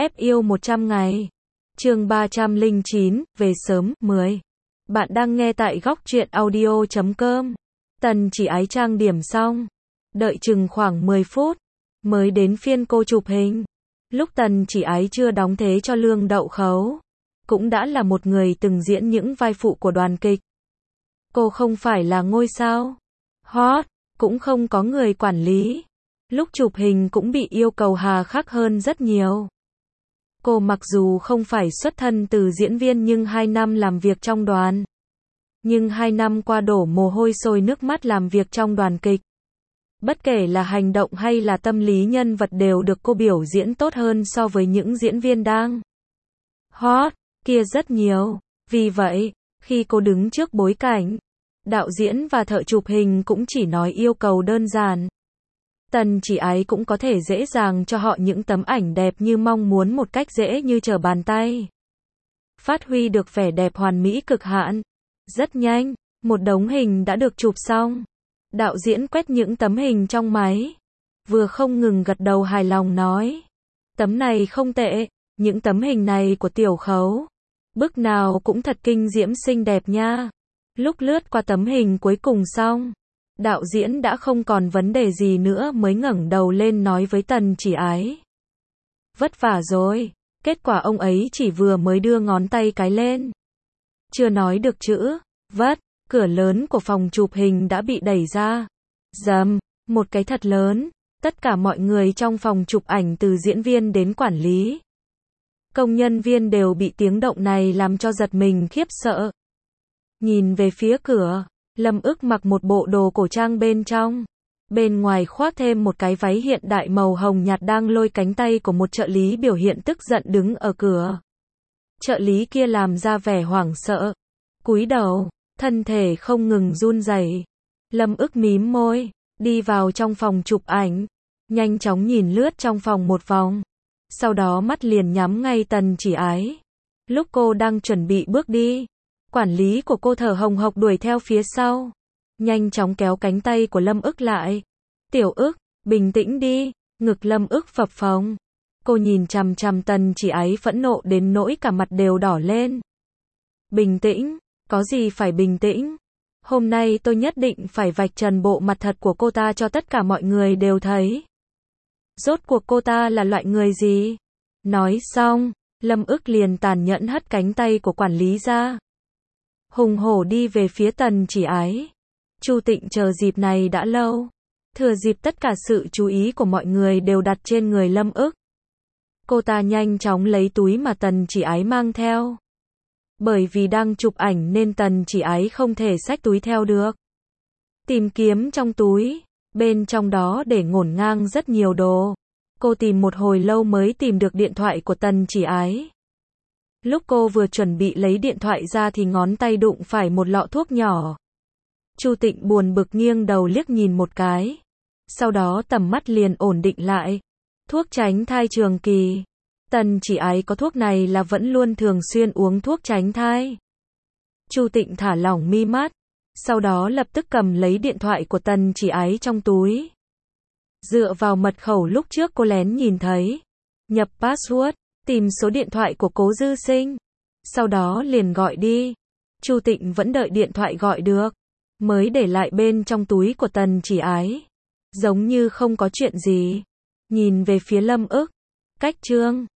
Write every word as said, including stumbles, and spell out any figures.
ép yêu một trăm ngày. Chương ba trăm lẻ chín, về sớm, mười. Bạn đang nghe tại góc truyện audio chấm com. Tần Chỉ Ái trang điểm xong, đợi chừng khoảng mười phút, mới đến phiên cô chụp hình. Lúc Tần Chỉ Ái chưa đóng thế cho Lương Đậu Khấu, cũng đã là một người từng diễn những vai phụ của đoàn kịch. Cô không phải là ngôi sao hot, cũng không có người quản lý. Lúc chụp hình cũng bị yêu cầu hà khắc hơn rất nhiều. Cô mặc dù không phải xuất thân từ diễn viên nhưng hai năm làm việc trong đoàn. Nhưng hai năm qua đổ mồ hôi sôi nước mắt làm việc trong đoàn kịch. Bất kể là hành động hay là tâm lý nhân vật đều được cô biểu diễn tốt hơn so với những diễn viên đang hot kia rất nhiều. Vì vậy, khi cô đứng trước bối cảnh, đạo diễn và thợ chụp hình cũng chỉ nói yêu cầu đơn giản. Tần Chỉ Ái cũng có thể dễ dàng cho họ những tấm ảnh đẹp như mong muốn một cách dễ như trở bàn tay. Phát huy được vẻ đẹp hoàn mỹ cực hạn. Rất nhanh, một đống hình đã được chụp xong. Đạo diễn quét những tấm hình trong máy, vừa không ngừng gật đầu hài lòng nói: tấm này không tệ, những tấm hình này của Tiểu Khấu, bức nào cũng thật kinh diễm xinh đẹp nha. Lúc lướt qua tấm hình cuối cùng xong, đạo diễn đã không còn vấn đề gì nữa mới ngẩng đầu lên nói với Tần Chỉ Ái: vất vả rồi. Kết quả ông ấy chỉ vừa mới đưa ngón tay cái lên, chưa nói được chữ vất, cửa lớn của phòng chụp hình đã bị đẩy ra. Dầm, một cái thật lớn. Tất cả mọi người trong phòng chụp ảnh từ diễn viên đến quản lý, công nhân viên đều bị tiếng động này làm cho giật mình khiếp sợ. Nhìn về phía cửa, Lâm Ức mặc một bộ đồ cổ trang bên trong, bên ngoài khoác thêm một cái váy hiện đại màu hồng nhạt đang lôi cánh tay của một trợ lý biểu hiện tức giận đứng ở cửa. Trợ lý kia làm ra vẻ hoảng sợ, cúi đầu, thân thể không ngừng run rẩy. Lâm Ức mím môi, đi vào trong phòng chụp ảnh, nhanh chóng nhìn lướt trong phòng một vòng, sau đó mắt liền nhắm ngay Tần Chỉ Ái. Lúc cô đang chuẩn bị bước đi, quản lý của cô thở hồng hộc đuổi theo phía sau, nhanh chóng kéo cánh tay của Lâm Ức lại. Tiểu Ức, bình tĩnh đi. Ngực Lâm Ức phập phồng. Cô nhìn chằm chằm Tần Chỉ Ái phẫn nộ đến nỗi cả mặt đều đỏ lên. Bình tĩnh? Có gì phải bình tĩnh? Hôm nay tôi nhất định phải vạch trần bộ mặt thật của cô ta cho tất cả mọi người đều thấy. Rốt cuộc cô ta là loại người gì? Nói xong, Lâm Ức liền tàn nhẫn hất cánh tay của quản lý ra, hùng hổ đi về phía Tần Chỉ Ái. Chu Tịnh chờ dịp này đã lâu. Thừa dịp tất cả sự chú ý của mọi người đều đặt trên người Lâm Ức, cô ta nhanh chóng lấy túi mà Tần Chỉ Ái mang theo. Bởi vì đang chụp ảnh nên Tần Chỉ Ái không thể xách túi theo được. Tìm kiếm trong túi, bên trong đó để ngổn ngang rất nhiều đồ. Cô tìm một hồi lâu mới tìm được điện thoại của Tần Chỉ Ái. Lúc cô vừa chuẩn bị lấy điện thoại ra thì ngón tay đụng phải một lọ thuốc nhỏ. Chu Tịnh buồn bực nghiêng đầu liếc nhìn một cái, sau đó tầm mắt liền ổn định lại. Thuốc tránh thai trường kỳ. Tần Chỉ Ái có thuốc này là vẫn luôn thường xuyên uống thuốc tránh thai. Chu Tịnh thả lỏng mi mắt, sau đó lập tức cầm lấy điện thoại của Tần Chỉ Ái trong túi. Dựa vào mật khẩu lúc trước cô lén nhìn thấy, nhập password, tìm số điện thoại của Cố Dư Sinh, sau đó liền gọi đi. Chu Tịnh vẫn đợi điện thoại gọi được, mới để lại bên trong túi của Tần Chỉ Ái, giống như không có chuyện gì. Nhìn về phía Lâm Ức, cách chương